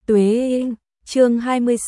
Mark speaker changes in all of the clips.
Speaker 1: Tuế, chương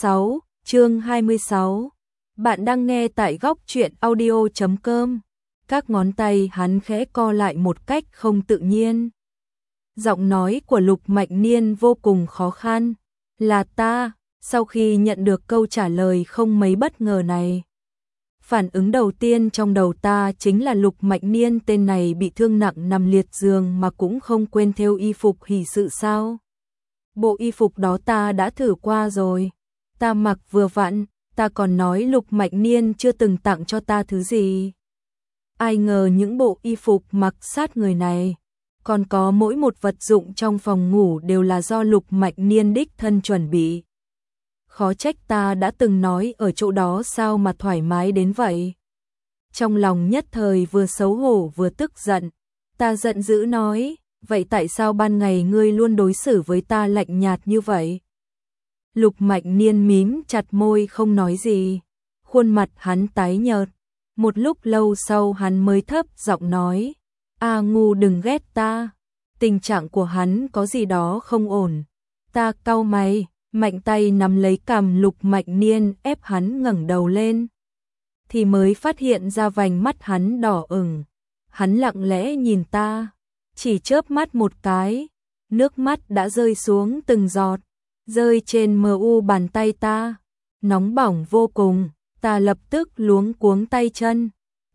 Speaker 1: 26. Bạn đang nghe tại góc truyện audio.com. Các ngón tay hắn khẽ co lại một cách không tự nhiên. Giọng nói của Lục Mạnh Niên vô cùng khó khăn. Là ta, sau khi nhận được câu trả lời không mấy bất ngờ này. Phản ứng đầu tiên trong đầu ta chính là Lục Mạnh Niên tên này bị thương nặng nằm liệt giường mà cũng không quên thêu y phục hỷ sự sao. Bộ y phục đó ta đã thử qua rồi. Ta mặc vừa vặn, ta còn nói Lục Mạnh Niên chưa từng tặng cho ta thứ gì. Ai ngờ những bộ y phục mặc sát người này, còn có mỗi một vật dụng trong phòng ngủ đều là do Lục Mạnh Niên đích thân chuẩn bị. Khó trách ta đã từng nói ở chỗ đó sao mà thoải mái đến vậy. Trong lòng nhất thời vừa xấu hổ vừa tức giận, ta giận dữ nói, vậy tại sao ban ngày ngươi luôn đối xử với ta lạnh nhạt như vậy? Lục Mạnh Niên mím chặt môi không nói gì, khuôn mặt hắn tái nhợt. Một lúc lâu sau hắn mới thấp giọng nói, A Ngu đừng ghét ta. Tình trạng của hắn có gì đó không ổn. Ta cau mày, mạnh tay nắm lấy cằm Lục Mạnh Niên ép hắn ngẩng đầu lên. Thì mới phát hiện ra vành mắt hắn đỏ ửng. Hắn lặng lẽ nhìn ta, chỉ chớp mắt một cái, nước mắt đã rơi xuống từng giọt, rơi trên mu bàn tay ta, nóng bỏng vô cùng. Ta lập tức luống cuống tay chân.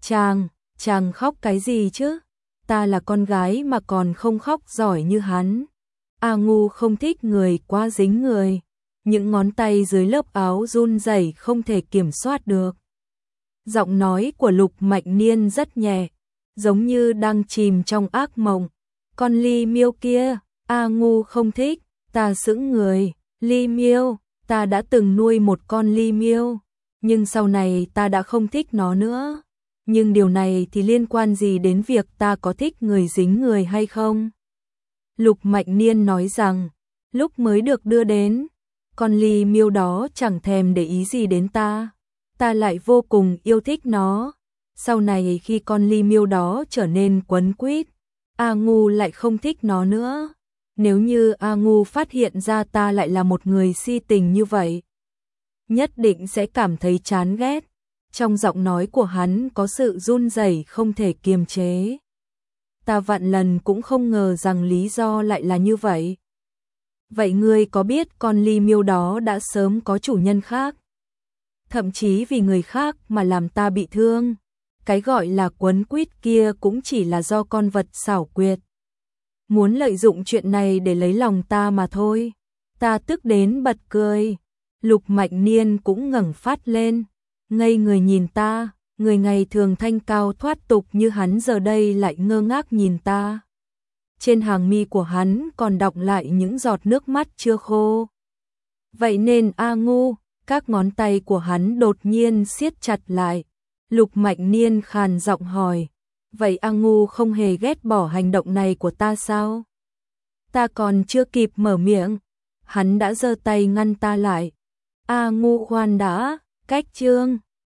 Speaker 1: Chàng khóc cái gì chứ? Ta là con gái mà còn không khóc giỏi như hắn. A Ngu không thích người quá dính người. Những ngón tay dưới lớp áo run rẩy không thể kiểm soát được. Giọng nói của Lục Mạnh Niên rất nhẹ, giống như đang chìm trong ác mộng. Con Ly Miêu kia, A Ngu không thích. Ta sững người. Ly Miêu, ta đã từng nuôi một con Ly Miêu, nhưng sau này ta đã không thích nó nữa. Nhưng điều này thì liên quan gì đến việc ta có thích người dính người hay không? Lục Mạnh Niên nói rằng, lúc mới được đưa đến, con Ly Miêu đó chẳng thèm để ý gì đến ta. Ta lại vô cùng yêu thích nó. Sau này khi con Ly Miêu đó trở nên quấn quýt, A Ngu lại không thích nó nữa. Nếu như A Ngu phát hiện ra ta lại là một người si tình như vậy, nhất định sẽ cảm thấy chán ghét. Trong giọng nói của hắn có sự run rẩy không thể kiềm chế. Ta vạn lần cũng không ngờ rằng lý do lại là như vậy. Vậy ngươi có biết con Ly Miêu đó đã sớm có chủ nhân khác? Thậm chí vì người khác mà làm ta bị thương. Cái gọi là quấn quýt kia cũng chỉ là do con vật xảo quyệt muốn lợi dụng chuyện này để lấy lòng ta mà thôi. Ta tức đến bật cười. Lục Mạnh Niên cũng ngẩng phát lên, ngây người nhìn ta. Người ngày thường thanh cao thoát tục như hắn giờ đây lại ngơ ngác nhìn ta. Trên hàng mi của hắn còn đọng lại những giọt nước mắt chưa khô. Vậy nên A Ngu, các ngón tay của hắn đột nhiên siết chặt lại. Lục Mạnh Niên khàn giọng hỏi, vậy A Ngu không hề ghét bỏ hành động này của ta sao? Ta còn chưa kịp mở miệng, hắn đã giơ tay ngăn ta lại. A Ngu khoan đã, cách chương.